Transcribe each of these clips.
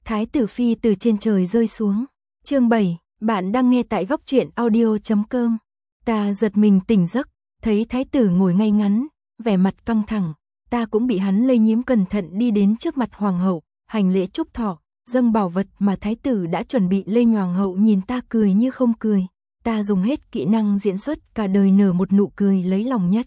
Thái tử phi từ trên trời rơi xuống. Chương 7, bạn đang nghe tại góc truyện audio.com. Ta giật mình tỉnh giấc, thấy thái tử ngồi ngay ngắn, vẻ mặt căng thẳng, ta cũng bị hắn lây nhiễm, cẩn thận đi đến trước mặt hoàng hậu, hành lễ chúc thọ, dâng bảo vật mà thái tử đã chuẩn bị lên. Hoàng hậu nhìn ta cười như không cười, ta dùng hết kỹ năng diễn xuất cả đời nở một nụ cười lấy lòng nhất.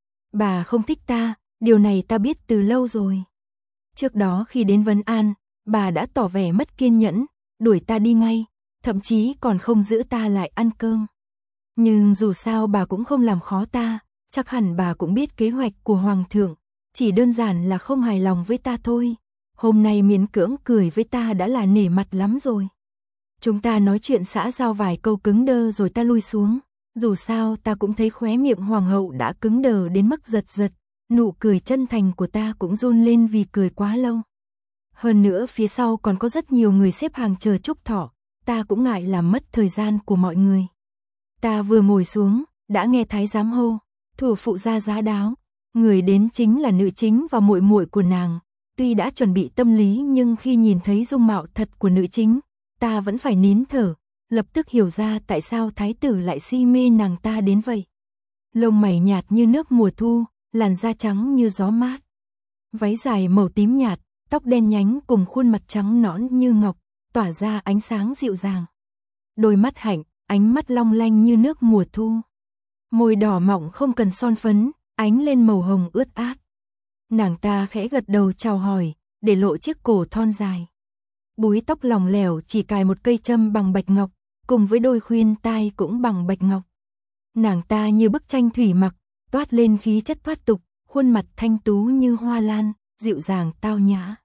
Bà không thích ta, điều này ta biết từ lâu rồi. Trước đó khi đến vấn an, bà đã tỏ vẻ mất kiên nhẫn, đuổi ta đi ngay, thậm chí còn không giữ ta lại ăn cơm. Nhưng dù sao bà cũng không làm khó ta, chắc hẳn bà cũng biết kế hoạch của hoàng thượng, chỉ đơn giản là không hài lòng với ta thôi. Hôm nay miễn cưỡng cười với ta đã là nể mặt lắm rồi. Chúng ta nói chuyện xã giao vài câu cứng đơ rồi ta lui xuống. Dù sao ta cũng thấy khóe miệng hoàng hậu đã cứng đờ đến mức giật giật, nụ cười chân thành của ta cũng run lên vì cười quá lâu. Hơn nữa phía sau còn có rất nhiều người xếp hàng chờ chúc thọ, ta cũng ngại làm mất thời gian của mọi người. Ta vừa ngồi xuống, đã nghe thái giám hô, thủ phụ gia giá đáo, người đến chính là nữ chính và muội muội của nàng. Tuy đã chuẩn bị tâm lý nhưng khi nhìn thấy dung mạo thật của nữ chính, ta vẫn phải nín thở, lập tức hiểu ra tại sao thái tử lại si mê nàng ta đến vậy. Lông mày nhạt như nước mùa thu, làn da trắng như gió mát. Váy dài màu tím nhạt, tóc đen nhánh cùng khuôn mặt trắng nõn như ngọc, tỏa ra ánh sáng dịu dàng. Đôi mắt hạnh, ánh mắt long lanh như nước mùa thu. Môi đỏ mọng không cần son phấn, ánh lên màu hồng ướt át. Nàng ta khẽ gật đầu chào hỏi, để lộ chiếc cổ thon dài. Búi tóc lỏng lẻo chỉ cài một cây châm bằng bạch ngọc, cùng với đôi khuyên tai cũng bằng bạch ngọc. Nàng ta như bức tranh thủy mặc, toát lên khí chất thoát tục, khuôn mặt thanh tú như hoa lan, dịu dàng tao nhã.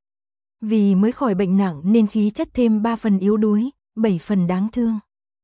Vì mới khỏi bệnh nặng nên khí chất thêm 3 phần yếu đuối, 7 phần đáng thương.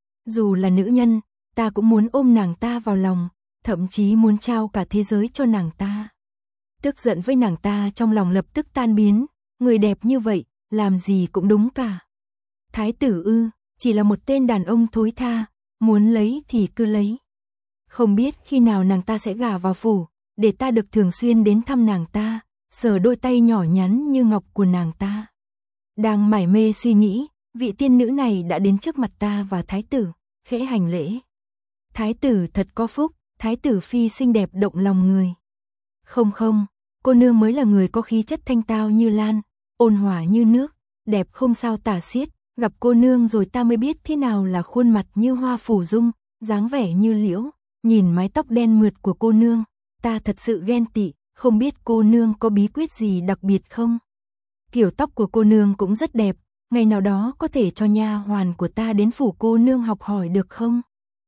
Dù là nữ nhân, ta cũng muốn ôm nàng ta vào lòng, thậm chí muốn trao cả thế giới cho nàng ta. Tức giận với nàng ta trong lòng lập tức tan biến, người đẹp như vậy, làm gì cũng đúng cả. Thái tử ư, chỉ là một tên đàn ông thối tha, muốn lấy thì cứ lấy. Không biết khi nào nàng ta sẽ gả vào phủ, để ta được thường xuyên đến thăm nàng ta, sờ đôi tay nhỏ nhắn như ngọc của nàng ta. Đang mải mê suy nghĩ, vị tiên nữ này đã đến trước mặt ta và thái tử, khẽ hành lễ. Thái tử thật có phúc, thái tử phi xinh đẹp động lòng người. Không, cô nương mới là người có khí chất thanh tao như lan, ôn hòa như nước, đẹp không sao tả xiết. Gặp cô nương rồi ta mới biết thế nào là khuôn mặt như hoa phủ dung, dáng vẻ như liễu. Nhìn mái tóc đen mượt của cô nương, ta thật sự ghen tị, không biết cô nương có bí quyết gì đặc biệt không? Kiểu tóc của cô nương cũng rất đẹp, ngày nào đó có thể cho nha hoàn của ta đến phủ cô nương học hỏi được không?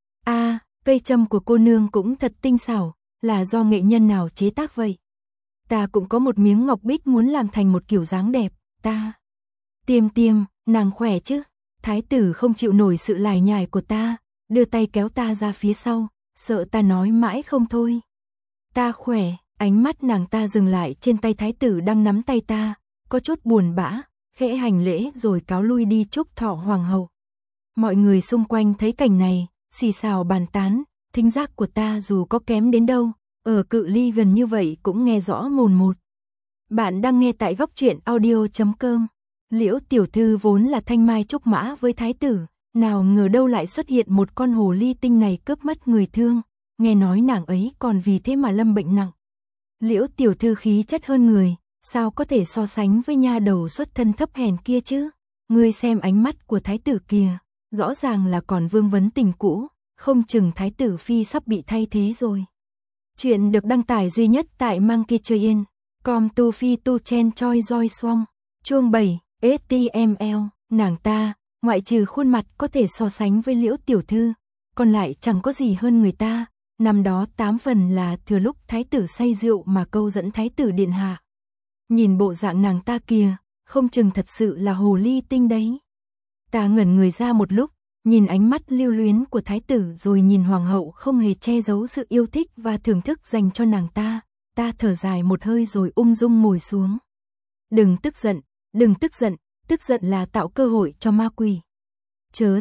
Cây châm của cô nương cũng thật tinh xảo, là do nghệ nhân nào chế tác vậy? Ta cũng có một miếng ngọc bích muốn làm thành một kiểu dáng đẹp, ta. Tiêm, nàng khỏe chứ? Thái tử không chịu nổi sự lải nhải của ta, đưa tay kéo ta ra phía sau, sợ ta nói mãi không thôi. Ta khỏe, ánh mắt nàng ta dừng lại trên tay thái tử đang nắm tay ta, có chút buồn bã, khẽ hành lễ rồi cáo lui đi chúc thọ hoàng hậu. Mọi người xung quanh thấy cảnh này, xì xào bàn tán, thính giác của ta dù có kém đến đâu, ở cự ly gần như vậy cũng nghe rõ mồn một. Bạn đang nghe tại góc truyện audio.com. Liễu tiểu thư vốn là thanh mai trúc mã với thái tử, nào ngờ đâu lại xuất hiện một con hồ ly tinh này cướp mất người thương, nghe nói nàng ấy còn vì thế mà lâm bệnh nặng. Liễu tiểu thư khí chất hơn người, sao có thể so sánh với nha đầu xuất thân thấp hèn kia chứ? Ngươi xem ánh mắt của thái tử kìa, rõ ràng là còn vương vấn tình cũ, không chừng thái tử phi sắp bị thay thế rồi. Chuyện được đăng tải duy nhất tại Monkeytrain.com. Tu phi tu chen choi roi xoong. Chương 7, HTML. Nàng ta, ngoại trừ khuôn mặt có thể so sánh với Liễu tiểu thư, còn lại chẳng có gì hơn người ta. Năm đó 8 phần là thừa lúc thái tử say rượu mà câu dẫn thái tử điện hạ. Nhìn bộ dạng nàng ta kìa, không chừng thật sự là hồ ly tinh đấy. Ta ngẩn người ra một lúc, nhìn ánh mắt lưu luyến của thái tử rồi nhìn hoàng hậu không hề che giấu sự yêu thích và thưởng thức dành cho nàng ta. Ta thở dài một hơi rồi ung dung ngồi xuống. Đừng tức giận, tức giận là tạo cơ hội cho ma quỷ. Chớ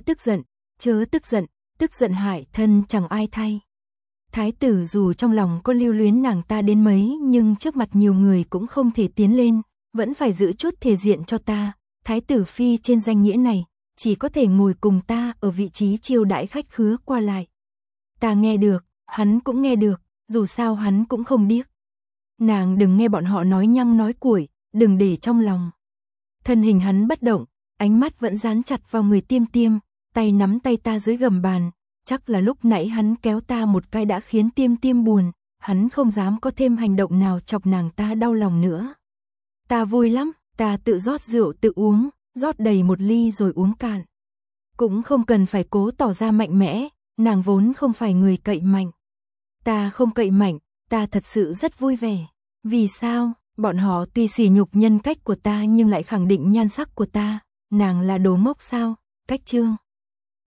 tức giận hại thân chẳng ai thay. Thái tử dù trong lòng có lưu luyến nàng ta đến mấy nhưng trước mặt nhiều người cũng không thể tiến lên, vẫn phải giữ chút thể diện cho ta. Thái tử phi trên danh nghĩa này, chỉ có thể ngồi cùng ta ở vị trí chiêu đãi khách khứa qua lại. Ta nghe được, hắn cũng nghe được, dù sao hắn cũng không điếc. Nàng đừng nghe bọn họ nói nhăng nói cuội, đừng để trong lòng. Thân hình hắn bất động, ánh mắt vẫn dán chặt vào người Tiêm Tiêm, tay nắm tay ta dưới gầm bàn, chắc là lúc nãy hắn kéo ta một cái đã khiến Tiêm Tiêm buồn, hắn không dám có thêm hành động nào chọc nàng ta đau lòng nữa. Ta vui lắm, ta tự rót rượu tự uống, rót đầy một ly rồi uống cạn. Cũng không cần phải cố tỏ ra mạnh mẽ, nàng vốn không phải người cậy mạnh. Ta không cậy mạnh, ta thật sự rất vui vẻ. Vì sao? Bọn họ tuy sỉ nhục nhân cách của ta nhưng lại khẳng định nhan sắc của ta. Nàng là đồ ngốc sao? Cách chương